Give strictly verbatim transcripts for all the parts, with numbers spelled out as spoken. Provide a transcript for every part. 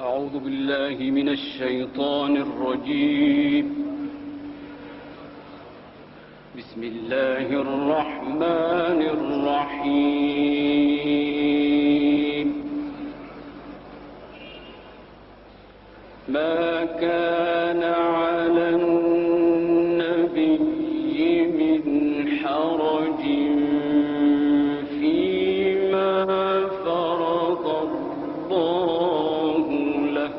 أعوذ بالله من الشيطان الرجيم. بسم الله الرحمن الرحيم. ما كان على النبي من حرج فيما فرض الله له،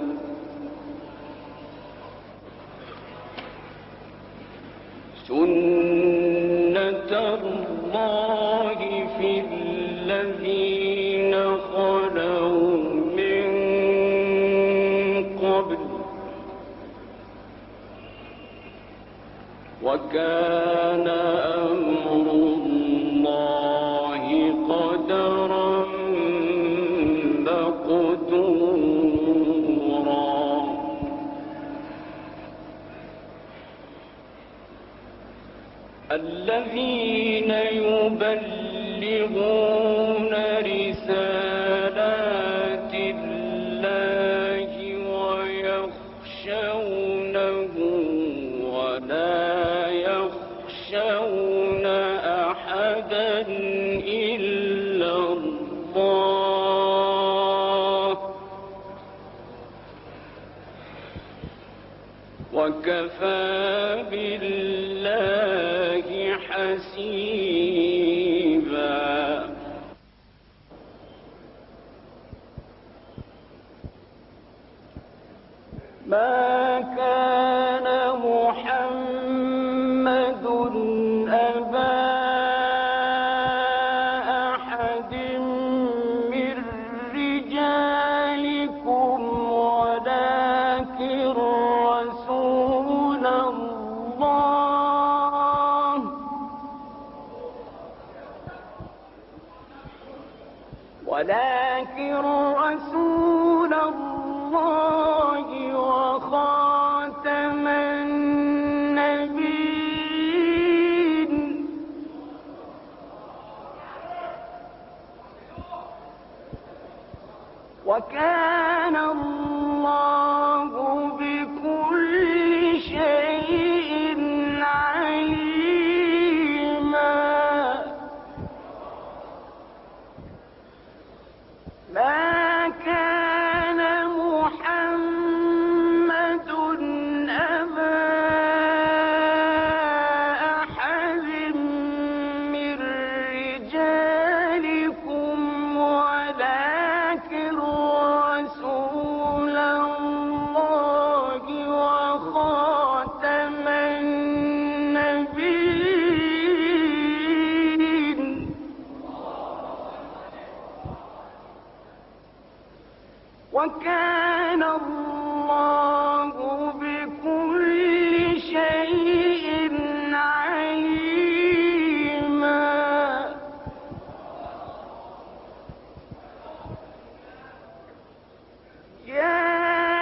سنة الله في الذين خلوا من قبل، وكان أمر الله قدرا مقدورا. الذين يبلغون رسالات الله ويخشونه ولا يخشون أحدا إلا الله، وكفى بالله حسيبا. ما كان محمد أبا أحد من رجالكم ولكن رسول الله ولكن رسول الله وخاتم النبيين، وكان الله بكل شيء عليما. ما كان محمد أبا أحد من رجالكم ولكن رسول الله وخاتم النبيين، وكان الله بكل شيء عليما. يا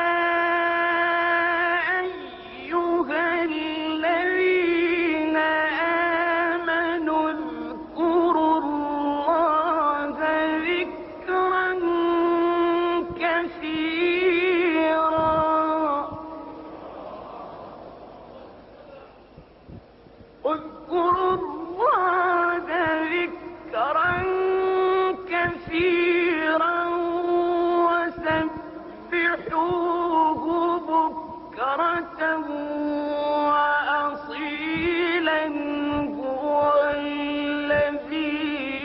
أيها الذين آمنوا اذكروا الله ذكرا كثيرا اذكروا الله ذكرا كثيرا وسبحوه بكرة وأصيلا. هو الذي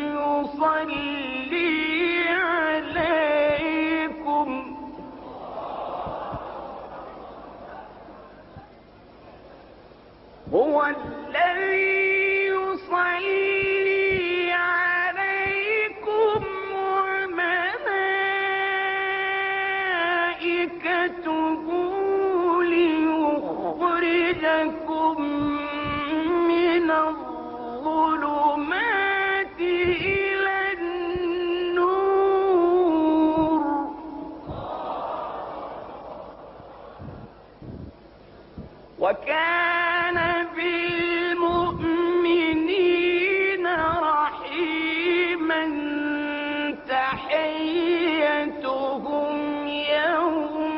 يصلي عليكم هو الذي يصلي عليكم وملائكته ليخرجكم من الظلمات إلى النور، وكان بالمؤمنين رحيما. تحيتهم يوم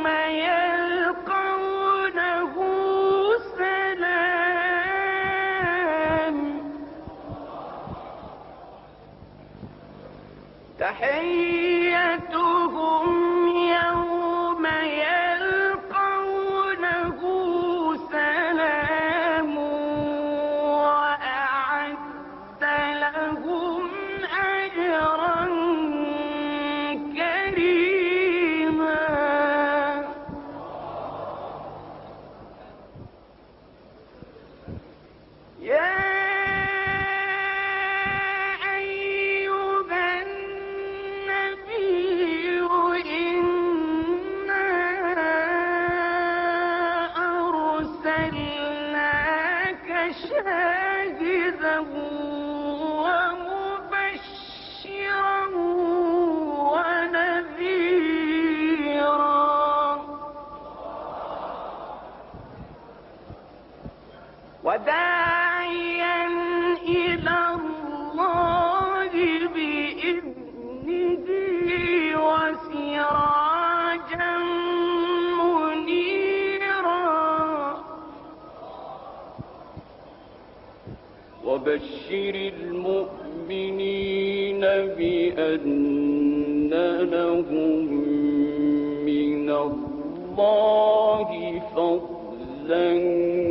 وبشر المؤمنين بأن لهم من الله فضلا